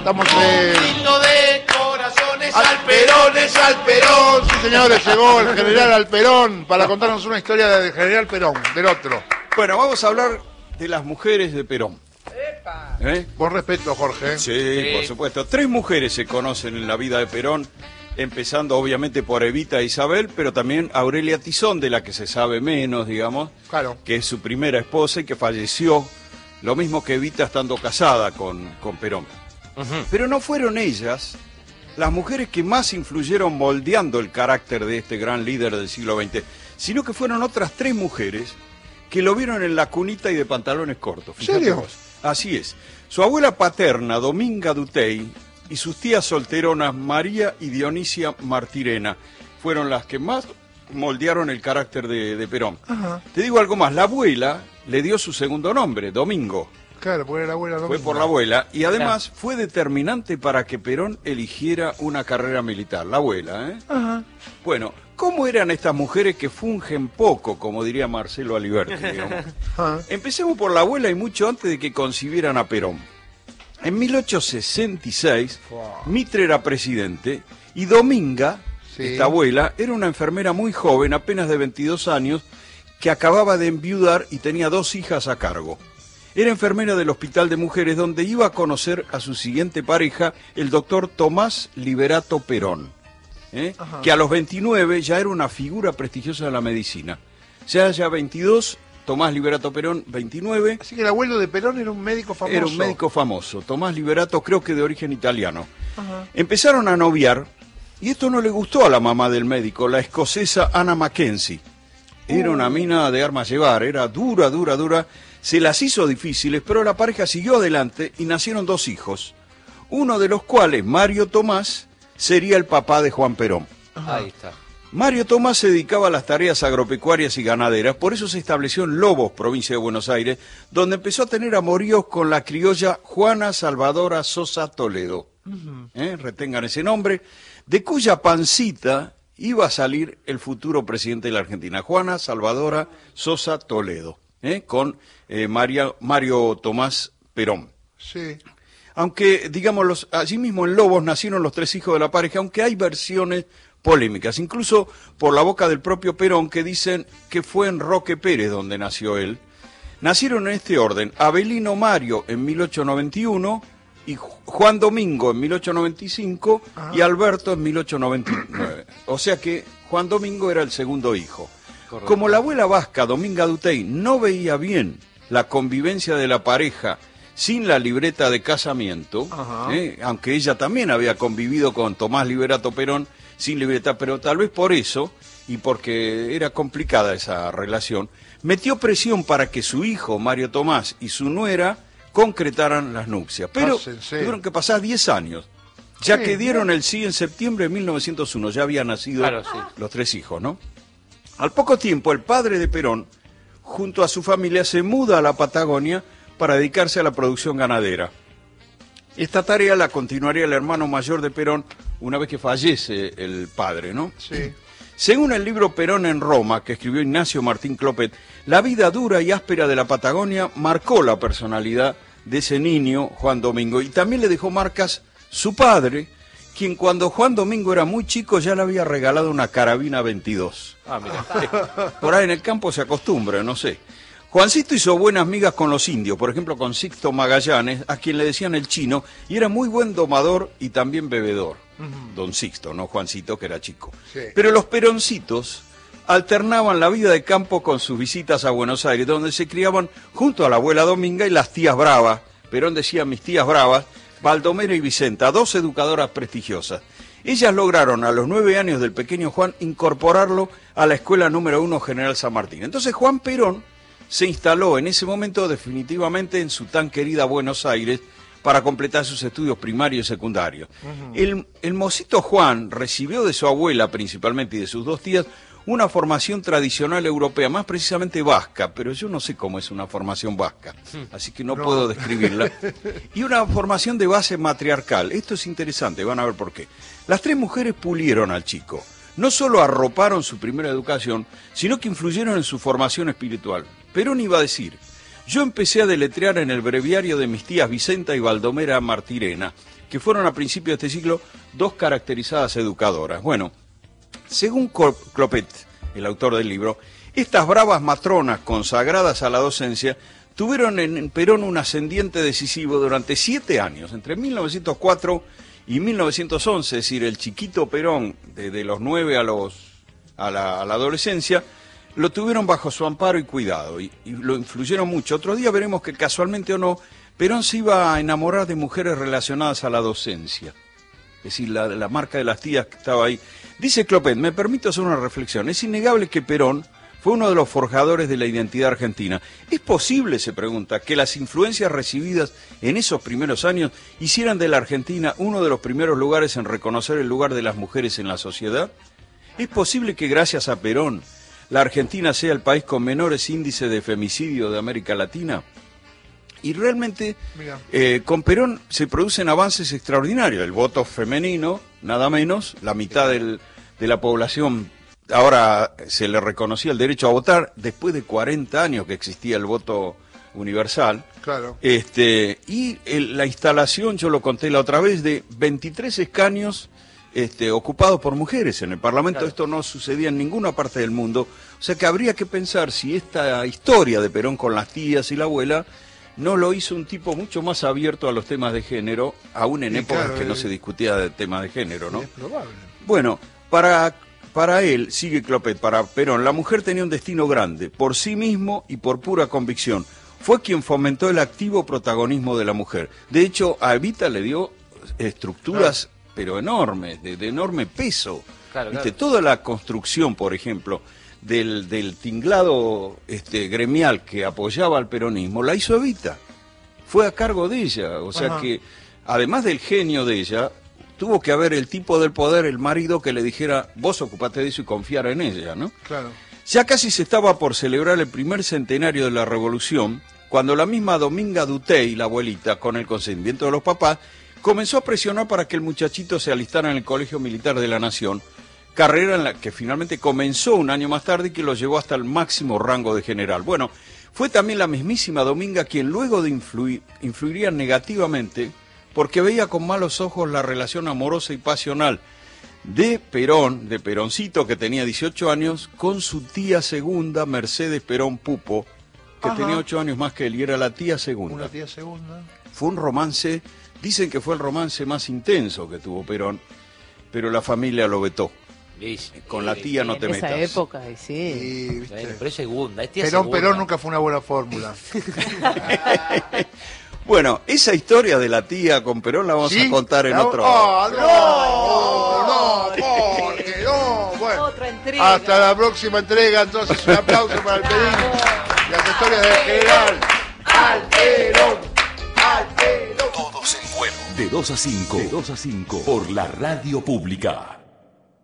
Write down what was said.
Estamos Lindo de corazones al Perón, es al Perón. Sí, señores, llegó el general Alperón para contarnos una historia del general Perón, del otro. Bueno, vamos a hablar de las mujeres de Perón. Con respeto, Jorge. Sí, por supuesto. 3 mujeres se conocen en la vida de Perón, empezando obviamente por Evita Isabel, pero también Aurelia Tizón, de la que se sabe menos, digamos, Claro. que es su primera esposa y que falleció, lo mismo que Evita estando casada con Perón. Pero no fueron ellas las mujeres que más influyeron moldeando el carácter de este gran líder del siglo XX, sino que fueron otras 3 mujeres que lo vieron en la cunita y de pantalones cortos. Fíjate ¿Serio? vos. Así es. Su abuela paterna, Dominga Dutey, y sus tías solteronas, María y Dionisia Martirena, fueron las que más moldearon el carácter de Perón. Ajá. Te digo algo más, la abuela le dio su segundo nombre, Domingo. Claro, porque era la abuela Fue Domingo. por la abuela y además fue determinante para que Perón eligiera una carrera militar, la abuela, ¿eh? Ajá. Bueno, ¿cómo eran estas mujeres que fungen poco, como diría Marcelo Aliberti, digamos? Ajá. Empecemos por la abuela y mucho antes de que concibieran a Perón. En 1866, Mitre era presidente y Dominga, Sí. esta abuela, era una enfermera muy joven, apenas de 22 años, que acababa de enviudar y tenía 2 hijas a cargo. Era enfermera del Hospital de Mujeres, donde iba a conocer a su siguiente pareja, el doctor Tomás Liberato Perón, que a los 29 ya era una figura prestigiosa de la medicina. Ya 22, Tomás Liberato Perón, 29. Así que el abuelo de Perón era un médico famoso. Era un médico famoso, Tomás Liberato, creo que de origen italiano. Ajá. Empezaron a noviar, y esto no le gustó a la mamá del médico, la escocesa Anna Mackenzie. Era una mina de armas llevar, era dura, se las hizo difíciles, pero la pareja siguió adelante y nacieron 2 hijos, uno de los cuales, Mario Tomás, sería el papá de Juan Perón. Ahí está. Mario Tomás se dedicaba a las tareas agropecuarias y ganaderas, por eso se estableció en Lobos, provincia de Buenos Aires, donde empezó a tener amoríos con la criolla Juana Salvadora Sosa Toledo. Retengan ese nombre, de cuya pancita iba a salir el futuro presidente de la Argentina, Juana Salvadora Sosa Toledo, con Mario Tomás Perón. Sí. Aunque, digamos, allí mismo en Lobos nacieron los 3 hijos de la pareja, aunque hay versiones polémicas, incluso por la boca del propio Perón, que dicen que fue en Roque Pérez donde nació él. Nacieron en este orden: Abelino Mario en 1891, y Juan Domingo en 1895 y Alberto en 1899. O sea que Juan Domingo era el segundo hijo. Correcto. Como la abuela vasca, Dominga Dutey, no veía bien la convivencia de la pareja sin la libreta de casamiento, aunque ella también había convivido con Tomás Liberato Perón sin libreta, pero tal vez por eso, y porque era complicada esa relación, metió presión para que su hijo, Mario Tomás, y su nuera concretaran las nupcias. Pero Pásense. tuvieron que pasar 10 años, ya Sí, que dieron el sí en septiembre de 1901, ya habían nacido Claro, sí. los 3 hijos, ¿no? Al poco tiempo, el padre de Perón, junto a su familia, se muda a la Patagonia para dedicarse a la producción ganadera. Esta tarea la continuaría el hermano mayor de Perón una vez que fallece el padre, ¿no? Sí. Según el libro Perón en Roma, que escribió Ignacio Martín Clopet, la vida dura y áspera de la Patagonia marcó la personalidad de ese niño, Juan Domingo, y también le dejó marcas su padre, quien cuando Juan Domingo era muy chico ya le había regalado una carabina 22. Ah, mira. Por ahí en el campo se acostumbra, no sé. Juancito hizo buenas migas con los indios, por ejemplo con Sixto Magallanes, a quien le decían el chino, y era muy buen domador y también bebedor. Don Sixto, no Juancito, que era chico. Sí. Pero los peroncitos alternaban la vida de campo con sus visitas a Buenos Aires, donde se criaban junto a la abuela Dominga y las tías bravas. Perón decía mis tías bravas, Baldomero y Vicenta, 2 educadoras prestigiosas. Ellas lograron a los 9 años del pequeño Juan incorporarlo a la escuela número 1 General San Martín. Entonces Juan Perón se instaló en ese momento definitivamente en su tan querida Buenos Aires para completar sus estudios primarios y secundarios. El mocito Juan recibió de su abuela principalmente y de sus 2 tías una formación tradicional europea, más precisamente vasca, pero yo no sé cómo es una formación vasca, así que no puedo describirla. Y una formación de base matriarcal. Esto es interesante, van a ver por qué. Las 3 mujeres pulieron al chico. No solo arroparon su primera educación, sino que influyeron en su formación espiritual. Perón iba a decir: Yo empecé a deletrear en el breviario de mis tías Vicenta y Baldomera Martirena, que fueron a principios de este siglo dos caracterizadas educadoras. Bueno, según Clopet, el autor del libro, estas bravas matronas consagradas a la docencia tuvieron en Perón un ascendiente decisivo durante 7 años, entre 1904 y 1911, es decir, el chiquito Perón, de los 9 a la adolescencia, lo tuvieron bajo su amparo y cuidado, y lo influyeron mucho. Otro día veremos que casualmente o no, Perón se iba a enamorar de mujeres relacionadas a la docencia. Es decir, la marca de las tías que estaba ahí. Dice Clopet, me permito hacer una reflexión, es innegable que Perón fue uno de los forjadores de la identidad argentina. ¿Es posible, se pregunta, que las influencias recibidas en esos primeros años hicieran de la Argentina uno de los primeros lugares en reconocer el lugar de las mujeres en la sociedad? ¿Es posible que gracias a Perón la Argentina sea el país con menores índices de femicidio de América Latina? Y realmente con Perón se producen avances extraordinarios. El voto femenino, nada menos, la mitad de la población ahora se le reconocía el derecho a votar después de 40 años que existía el voto universal. Claro. Y la instalación, yo lo conté la otra vez, de 23 escaños ocupados por mujeres en el Parlamento. Claro. Esto no sucedía en ninguna parte del mundo. O sea que habría que pensar si esta historia de Perón con las tías y la abuela no lo hizo un tipo mucho más abierto a los temas de género, aún en épocas que no se discutía de temas de género, ¿no? Es probable. Bueno, para él, sigue Clopet, para Perón, la mujer tenía un destino grande, por sí mismo y por pura convicción. Fue quien fomentó el activo protagonismo de la mujer. De hecho, a Evita le dio estructuras, pero enormes, de enorme peso. Claro, claro. Toda la construcción, por ejemplo, del tinglado gremial que apoyaba al peronismo, la hizo Evita. Fue a cargo de ella. O sea que, además del genio de ella, tuvo que haber el tipo del poder, el marido, que le dijera, vos ocupate de eso y confiar en ella, ¿no? Claro. Ya casi se estaba por celebrar el primer centenario de la Revolución, cuando la misma Dominga Dutey, la abuelita, con el consentimiento de los papás, comenzó a presionar para que el muchachito se alistara en el Colegio Militar de la Nación, carrera en la que finalmente comenzó un año más tarde y que lo llevó hasta el máximo rango de general. Bueno, fue también la mismísima Dominga quien luego de influiría negativamente, porque veía con malos ojos la relación amorosa y pasional de Perón, de Peroncito, que tenía 18 años, con su tía segunda, Mercedes Perón Pupo, que tenía 8 años más que él, y era la tía segunda. Una tía segunda. Fue un romance, dicen que fue el romance más intenso que tuvo Perón, pero la familia lo vetó. Con la tía no te metas. En esa época, sí. Bueno, pero es segunda, es tía Perón, segunda. Perón nunca fue una buena fórmula. Bueno, esa historia de la tía con Perón la vamos a contar en otro... No, Jorge, no. Bueno, otra entrega. hasta la próxima entrega, entonces un aplauso para el Perón. Las historias del general. ¡Al Perón! ¡Al Perón! Todos en juego. De 2 a 5. De 2 a 5. Por la radio pública.